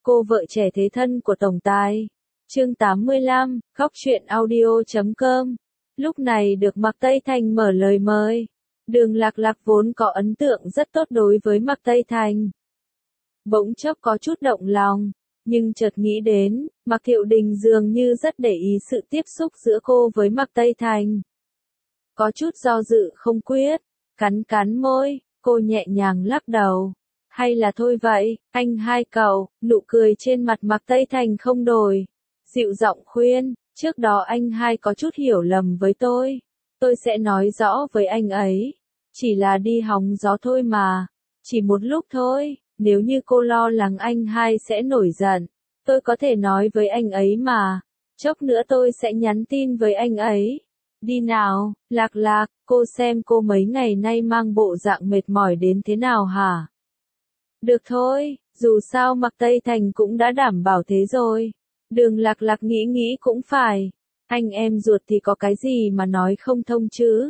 Cô vợ trẻ thế thân của tổng tài. Chương 85, Góc truyện audio.com. Lúc này được Mạc Tây Thành mở lời mời. Đường Lạc Lạc vốn có ấn tượng rất tốt đối với Mạc Tây Thành. Bỗng chốc có chút động lòng, nhưng chợt nghĩ đến, Mạc Thiệu Đình dường như rất để ý sự tiếp xúc giữa cô với Mạc Tây Thành. Có chút do dự không quyết, cắn môi, cô nhẹ nhàng lắc đầu. Hay là thôi vậy, anh hai cậu, nụ cười trên mặt Mạc Tây Thành không đổi. Dịu giọng khuyên, trước đó anh hai có chút hiểu lầm với tôi sẽ nói rõ với anh ấy. Chỉ là đi hóng gió thôi mà, chỉ một lúc thôi, nếu như cô lo lắng anh hai sẽ nổi giận, tôi có thể nói với anh ấy mà, chốc nữa tôi sẽ nhắn tin với anh ấy. Đi nào, Lạc Lạc, cô xem cô mấy ngày nay mang bộ dạng mệt mỏi đến thế nào hả? Được thôi, dù sao Mạc Tây Thành cũng đã đảm bảo thế rồi. Đường Lạc Lạc nghĩ cũng phải. Anh em ruột thì có cái gì mà nói không thông chứ?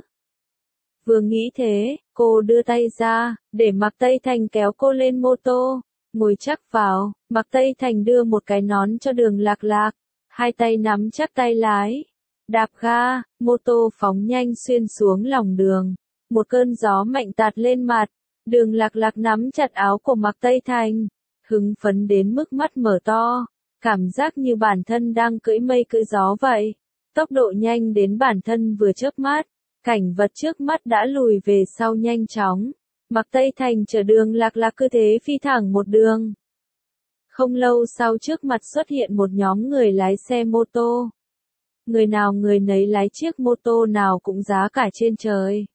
Vừa nghĩ thế, cô đưa tay ra, để Mạc Tây Thành kéo cô lên mô tô. Ngồi chắc vào, Mạc Tây Thành đưa một cái nón cho Đường Lạc Lạc. Hai tay nắm chắc tay lái. Đạp ga, mô tô phóng nhanh xuyên xuống lòng đường. Một cơn gió mạnh tạt lên mặt. Đường Lạc Lạc nắm chặt áo của Mạc Tây Thành. Hứng phấn đến mức mắt mở to. Cảm giác như bản thân đang cưỡi mây cưỡi gió vậy. Tốc độ nhanh đến bản thân vừa chớp mắt. Cảnh vật trước mắt đã lùi về sau nhanh chóng. Mạc Tây Thành chở Đường Lạc Lạc cứ thế phi thẳng một đường. Không lâu sau trước mặt xuất hiện một nhóm người lái xe mô tô. Người nào người nấy lái chiếc mô tô nào cũng giá cả trên trời.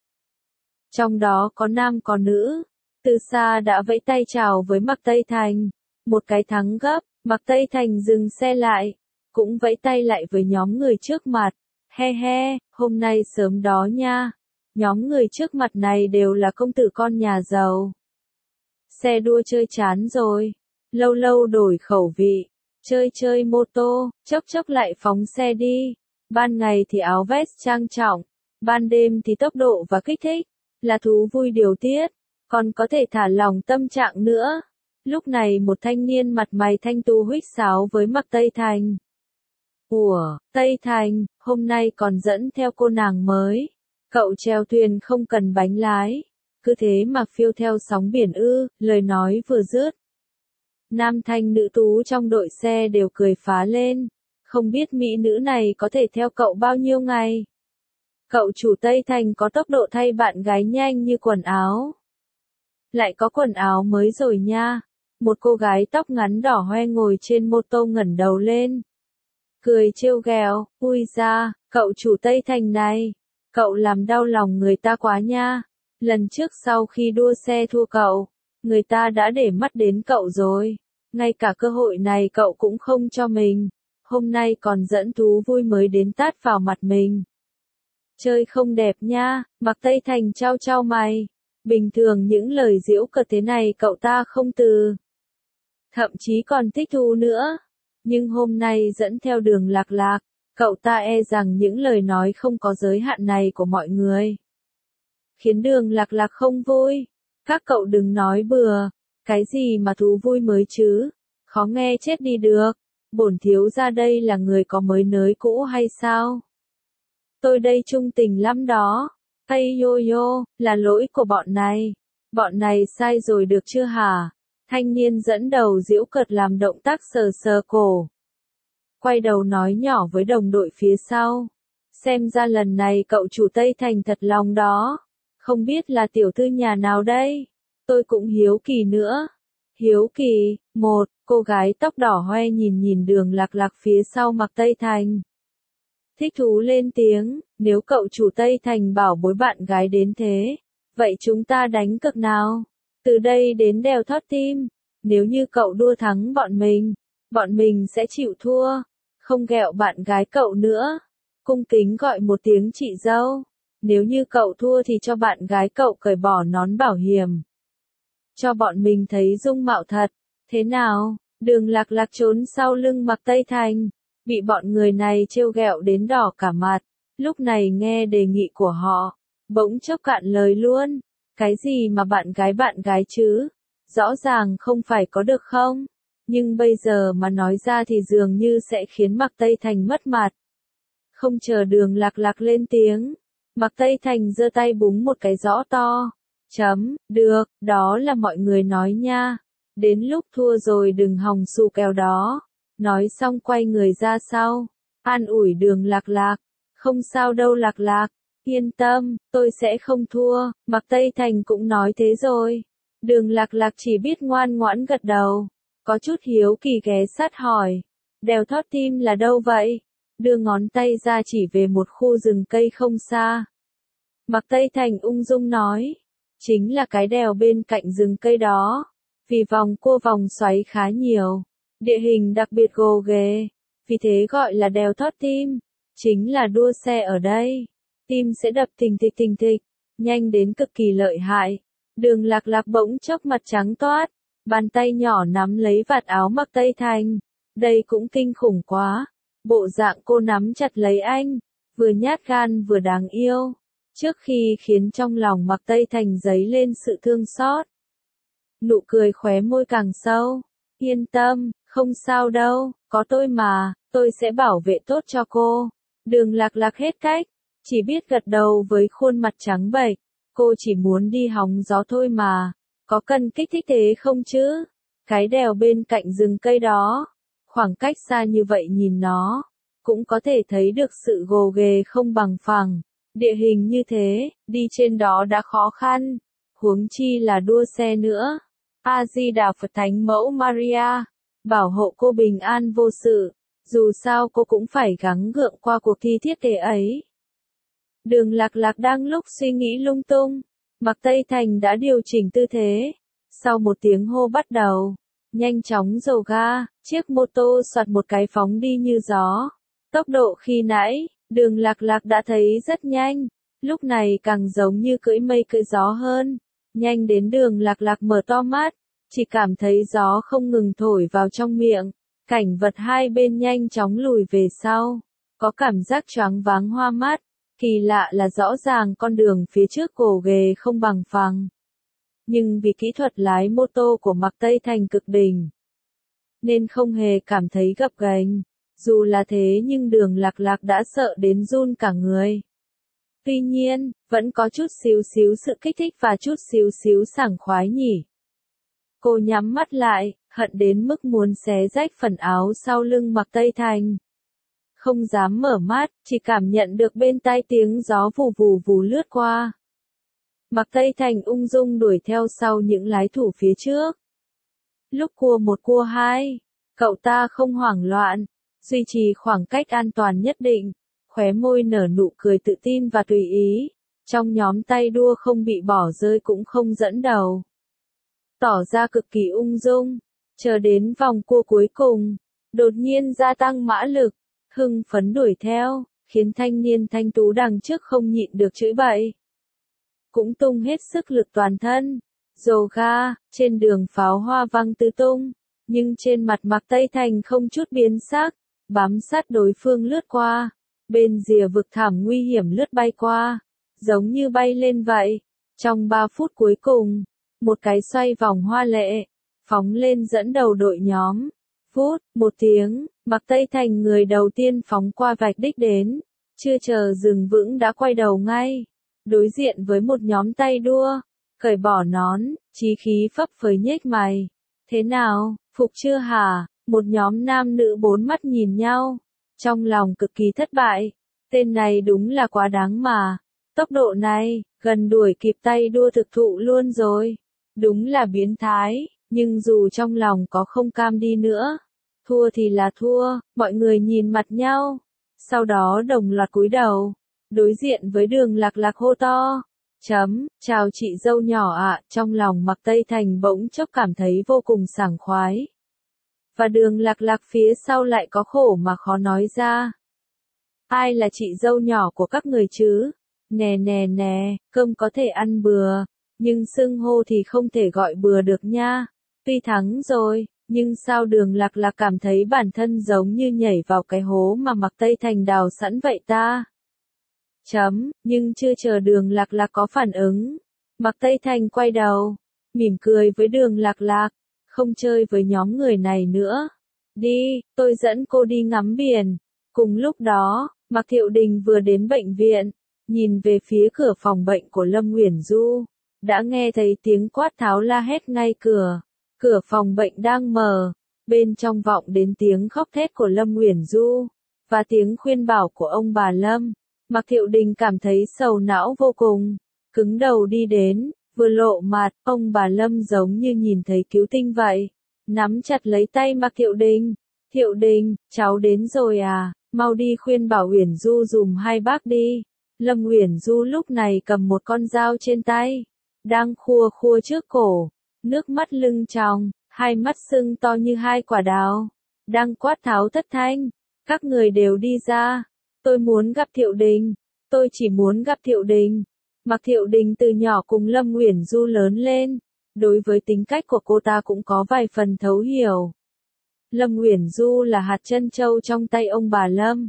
Trong đó có nam có nữ. Từ xa đã vẫy tay chào với Mạc Tây Thành. Một cái thắng gấp, Mạc Tây Thành dừng xe lại. Cũng vẫy tay lại với nhóm người trước mặt. He he, hôm nay sớm đó nha. Nhóm người trước mặt này đều là công tử con nhà giàu. Xe đua chơi chán rồi. Lâu lâu đổi khẩu vị. Chơi mô tô, chốc lại phóng xe đi. Ban ngày thì áo vest trang trọng. Ban đêm thì tốc độ và kích thích. Là thú vui điều tiết. Còn có thể thả lỏng tâm trạng nữa. Lúc này một thanh niên mặt mày thanh tú huýt sáo với Mạc Tây Thành. Ủa, Tây Thành, hôm nay còn dẫn theo cô nàng mới. Cậu chèo thuyền không cần bánh lái. Cứ thế mà phiêu theo sóng biển ư, lời nói vừa dứt. Nam thanh nữ tú trong đội xe đều cười phá lên. Không biết mỹ nữ này có thể theo cậu bao nhiêu ngày. Cậu chủ Tây Thành có tốc độ thay bạn gái nhanh như quần áo. Lại có quần áo mới rồi nha. Một cô gái tóc ngắn đỏ hoe ngồi trên mô tô ngẩng đầu lên. Cười trêu ghẹo, ui da, cậu chủ Tây Thành này. Cậu làm đau lòng người ta quá nha. Lần trước sau khi đua xe thua cậu, người ta đã để mắt đến cậu rồi. Ngay cả cơ hội này cậu cũng không cho mình. Hôm nay còn dẫn thú vui mới đến tát vào mặt mình. Chơi không đẹp nha, Mạc Tây Thành trao mày. Bình thường những lời giễu cợt thế này cậu ta không từ. Thậm chí còn thích thú nữa. Nhưng hôm nay dẫn theo Đường Lạc Lạc, cậu ta e rằng những lời nói không có giới hạn này của mọi người. Khiến Đường Lạc Lạc không vui. Các cậu đừng nói bừa. Cái gì mà thú vui mới chứ? Khó nghe chết đi được. Bổn thiếu gia đây là người có mới nới cũ hay sao? Tôi đây trung tình lắm đó. Ây yo, là lỗi của bọn này. Bọn này sai rồi được chưa hả? Thanh niên dẫn đầu giễu cợt làm động tác sờ cổ. Quay đầu nói nhỏ với đồng đội phía sau. Xem ra lần này cậu chủ Tây Thành thật lòng đó. Không biết là tiểu thư nhà nào đây? Tôi cũng hiếu kỳ nữa. Hiếu kỳ, một, cô gái tóc đỏ hoe nhìn Đường Lạc Lạc phía sau Mạc Tây Thành. Thích thú lên tiếng, nếu cậu chủ Tây Thành bảo bối bạn gái đến thế, vậy chúng ta đánh cược nào? Từ đây đến đèo thót tim, nếu như cậu đua thắng bọn mình sẽ chịu thua, không ghẹo bạn gái cậu nữa. Cung kính gọi một tiếng chị dâu, nếu như cậu thua thì cho bạn gái cậu cởi bỏ nón bảo hiểm. Cho bọn mình thấy dung mạo thật, thế nào? Đường Lạc Lạc trốn sau lưng Mạc Tây Thành. Bị bọn người này trêu ghẹo đến đỏ cả mặt, lúc này nghe đề nghị của họ, bỗng chốc cạn lời luôn. Cái gì mà bạn gái chứ? Rõ ràng không phải có được không? Nhưng bây giờ mà nói ra thì dường như sẽ khiến Mạc Tây Thành mất mặt. Không chờ Đường Lạc Lạc lên tiếng, Mạc Tây Thành giơ tay búng một cái giõ to. Được, đó là mọi người nói nha. Đến lúc thua rồi đừng hòng xù kèo đó. Nói xong quay người ra sau, an ủi Đường Lạc Lạc. Không sao đâu Lạc Lạc, yên tâm, tôi sẽ không thua, Mạc Tây Thành cũng nói thế rồi. Đường Lạc Lạc chỉ biết ngoan ngoãn gật đầu, có chút hiếu kỳ ghé sát hỏi. Đèo Thót Tim là đâu vậy? Đưa ngón tay ra chỉ về một khu rừng cây không xa. Mạc Tây Thành ung dung nói, chính là cái đèo bên cạnh rừng cây đó. Vì vòng cua vòng xoáy khá nhiều, địa hình đặc biệt gồ ghề, vì thế gọi là đèo Thót Tim. Chính là đua xe ở đây, tim sẽ đập thình thịch, nhanh đến cực kỳ lợi hại. Đường Lạc Lạc bỗng chốc mặt trắng toát, bàn tay nhỏ nắm lấy vạt áo Mạc Tây Thành. Đây cũng kinh khủng quá, bộ dạng cô nắm chặt lấy anh, vừa nhát gan vừa đáng yêu, trước khi khiến trong lòng Mạc Tây Thành dấy lên sự thương xót. Nụ cười khóe môi càng sâu, yên tâm, không sao đâu, có tôi mà, tôi sẽ bảo vệ tốt cho cô. Đường Lạc Lạc hết cách, chỉ biết gật đầu với khuôn mặt trắng bệch. Cô chỉ muốn đi hóng gió thôi mà, có cần kích thích thế không chứ? Cái đèo bên cạnh rừng cây đó, khoảng cách xa như vậy nhìn nó, cũng có thể thấy được sự gồ ghề không bằng phẳng. Địa hình như thế, đi trên đó đã khó khăn, huống chi là đua xe nữa. A Di Đà Phật Thánh Mẫu Maria, bảo hộ cô bình an vô sự. Dù sao cô cũng phải gắng gượng qua cuộc thi thiết kế ấy. Đường Lạc Lạc đang lúc suy nghĩ lung tung, Mạc Tây Thành đã điều chỉnh tư thế. Sau một tiếng hô bắt đầu, nhanh chóng dầu ga, chiếc mô tô soạt một cái phóng đi như gió. Tốc độ khi nãy, Đường Lạc Lạc đã thấy rất nhanh, lúc này càng giống như cưỡi mây cưỡi gió hơn. Nhanh đến Đường Lạc Lạc mở to mắt, chỉ cảm thấy gió không ngừng thổi vào trong miệng. Cảnh vật hai bên nhanh chóng lùi về sau, có cảm giác choáng váng hoa mắt, kỳ lạ là rõ ràng con đường phía trước gồ ghề không bằng phẳng. Nhưng vì kỹ thuật lái mô tô của Mạc Tây Thành cực đỉnh, nên không hề cảm thấy gập ghềnh. Dù là thế nhưng Đường Lạc Lạc đã sợ đến run cả người. Tuy nhiên, vẫn có chút xíu sự kích thích và chút xíu sảng khoái nhỉ. Cô nhắm mắt lại, hận đến mức muốn xé rách phần áo sau lưng Mạc Tây Thành. Không dám mở mắt, chỉ cảm nhận được bên tai tiếng gió vù vù lướt qua. Mạc Tây Thành ung dung đuổi theo sau những lái thủ phía trước. Lúc cua một cua hai, cậu ta không hoảng loạn, duy trì khoảng cách an toàn nhất định, khóe môi nở nụ cười tự tin và tùy ý. Trong nhóm tay đua không bị bỏ rơi cũng không dẫn đầu, tỏ ra cực kỳ ung dung. Chờ đến vòng cua cuối cùng, đột nhiên gia tăng mã lực, hưng phấn đuổi theo, khiến thanh niên thanh tú đằng trước không nhịn được chửi bậy. Cũng tung hết sức lực toàn thân, dồ ga, trên đường pháo hoa văng tứ tung, nhưng trên mặt Mạc Tây Thành không chút biến sắc, bám sát đối phương lướt qua, bên rìa vực thẳm nguy hiểm lướt bay qua, giống như bay lên vậy. Trong 3 phút cuối cùng, một cái xoay vòng hoa lệ, phóng lên dẫn đầu đội nhóm. Một tiếng, Mạc Tây Thành người đầu tiên phóng qua vạch đích đến, chưa chờ dừng vững đã quay đầu ngay, đối diện với một nhóm tay đua, cởi bỏ nón, chí khí phấp phới nhếch mày. Thế nào, phục chưa hả? Một nhóm nam nữ bốn mắt nhìn nhau, trong lòng cực kỳ thất bại, tên này đúng là quá đáng mà, tốc độ này, gần đuổi kịp tay đua thực thụ luôn rồi, đúng là biến thái. Nhưng dù trong lòng có không cam đi nữa, thua thì là thua, mọi người nhìn mặt nhau, sau đó đồng loạt cúi đầu, đối diện với Đường Lạc Lạc hô to. Chào chị dâu nhỏ ạ, trong lòng Mạc Tây Thành bỗng chốc cảm thấy vô cùng sảng khoái. Và Đường Lạc Lạc phía sau lại có khổ mà khó nói ra. Ai là chị dâu nhỏ của các người chứ? Nè, cơm có thể ăn bừa, nhưng xưng hô thì không thể gọi bừa được nha. Tuy thắng rồi, nhưng sao Đường Lạc Lạc cảm thấy bản thân giống như nhảy vào cái hố mà Mạc Tây Thành đào sẵn vậy ta? Nhưng chưa chờ Đường Lạc Lạc có phản ứng, Mạc Tây Thành quay đầu, mỉm cười với Đường Lạc Lạc. không chơi với nhóm người này nữa. Đi, tôi dẫn cô đi ngắm biển. Cùng lúc đó, Mạc Thiệu Đình vừa đến bệnh viện, nhìn về phía cửa phòng bệnh của Lâm Uyển Du, đã nghe thấy tiếng quát tháo la hét ngay cửa. Cửa phòng bệnh đang mở, bên trong vọng đến tiếng khóc thét của Lâm Uyển Du, và tiếng khuyên bảo của ông bà Lâm. Mạc Thiệu Đình cảm thấy sầu não vô cùng, cứng đầu đi đến, vừa lộ mặt, ông bà Lâm giống như nhìn thấy cứu tinh vậy, nắm chặt lấy tay Mạc Thiệu Đình. Thiệu Đình, cháu đến rồi à, mau đi khuyên bảo Uyển Du dùm hai bác đi. Lâm Uyển Du lúc này cầm một con dao trên tay, đang khua khua trước cổ, nước mắt lưng tròng, hai mắt sưng to như hai quả đào, đang quát tháo thất thanh. Các người đều đi ra, tôi muốn gặp Thiệu Đình, tôi chỉ muốn gặp Thiệu Đình. Mạc Thiệu Đình từ nhỏ cùng Lâm Uyển Du lớn lên, đối với tính cách của cô ta cũng có vài phần thấu hiểu. Lâm Uyển Du là hạt trân châu trong tay ông bà Lâm.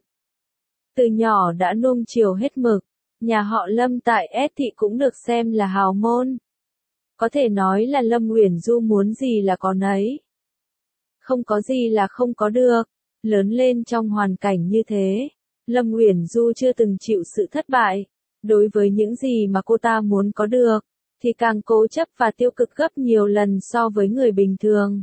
Từ nhỏ đã nuông chiều hết mực, nhà họ Lâm tại S thị cũng được xem là hào môn. Có thể nói là Lâm Uyển Du muốn gì là có nấy. Không có gì là không có được. Lớn lên trong hoàn cảnh như thế, Lâm Uyển Du chưa từng chịu sự thất bại. Đối với những gì mà cô ta muốn có được, thì càng cố chấp và tiêu cực gấp nhiều lần so với người bình thường.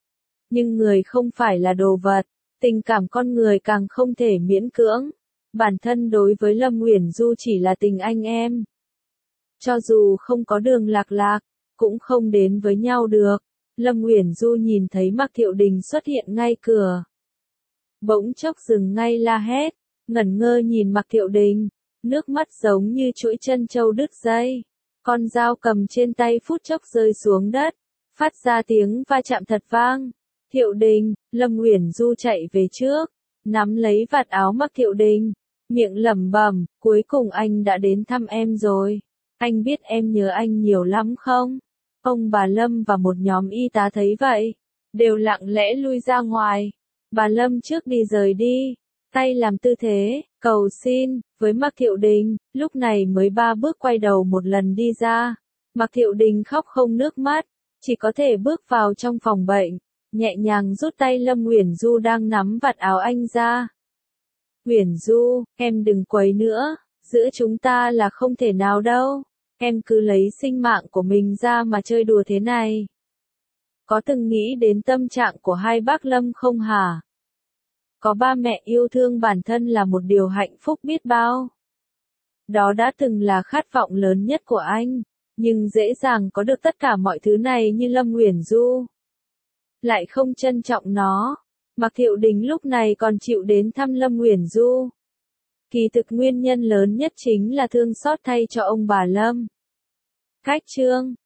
Nhưng người không phải là đồ vật, tình cảm con người càng không thể miễn cưỡng. Bản thân đối với Lâm Uyển Du chỉ là tình anh em. Cho dù không có đường lạc lạc, cũng không đến với nhau được. Lâm Uyển Du nhìn thấy Mạc Thiệu Đình xuất hiện ngay cửa, bỗng chốc dừng ngay la hét, ngẩn ngơ nhìn Mạc Thiệu Đình, nước mắt giống như chuỗi trân châu đứt dây. Con dao cầm trên tay phút chốc rơi xuống đất, phát ra tiếng va chạm thật vang. Thiệu Đình, Lâm Uyển Du chạy về trước, nắm lấy vạt áo Mạc Thiệu Đình, miệng lẩm bẩm, cuối cùng anh đã đến thăm em rồi. Anh biết em nhớ anh nhiều lắm không? Ông bà Lâm và một nhóm y tá thấy vậy, đều lặng lẽ lui ra ngoài. Bà Lâm trước đi rời đi, tay làm tư thế, cầu xin, với Mạc Thiệu Đình, lúc này mới 3 bước quay đầu một lần đi ra. Mạc Thiệu Đình khóc không nước mắt, chỉ có thể bước vào trong phòng bệnh, nhẹ nhàng rút tay Lâm Uyển Du đang nắm vạt áo anh ra. Uyển Du, em đừng quấy nữa, giữa chúng ta là không thể nào đâu, em cứ lấy sinh mạng của mình ra mà chơi đùa thế này. Có từng nghĩ đến tâm trạng của hai bác Lâm không hả? Có ba mẹ yêu thương bản thân là một điều hạnh phúc biết bao. Đó đã từng là khát vọng lớn nhất của anh, nhưng dễ dàng có được tất cả mọi thứ này như Lâm Uyển Du lại không trân trọng nó. Mạc Thiệu Đình lúc này còn chịu đến thăm Lâm Uyển Du. Kỳ thực nguyên nhân lớn nhất chính là thương xót thay cho ông bà Lâm. Cách chương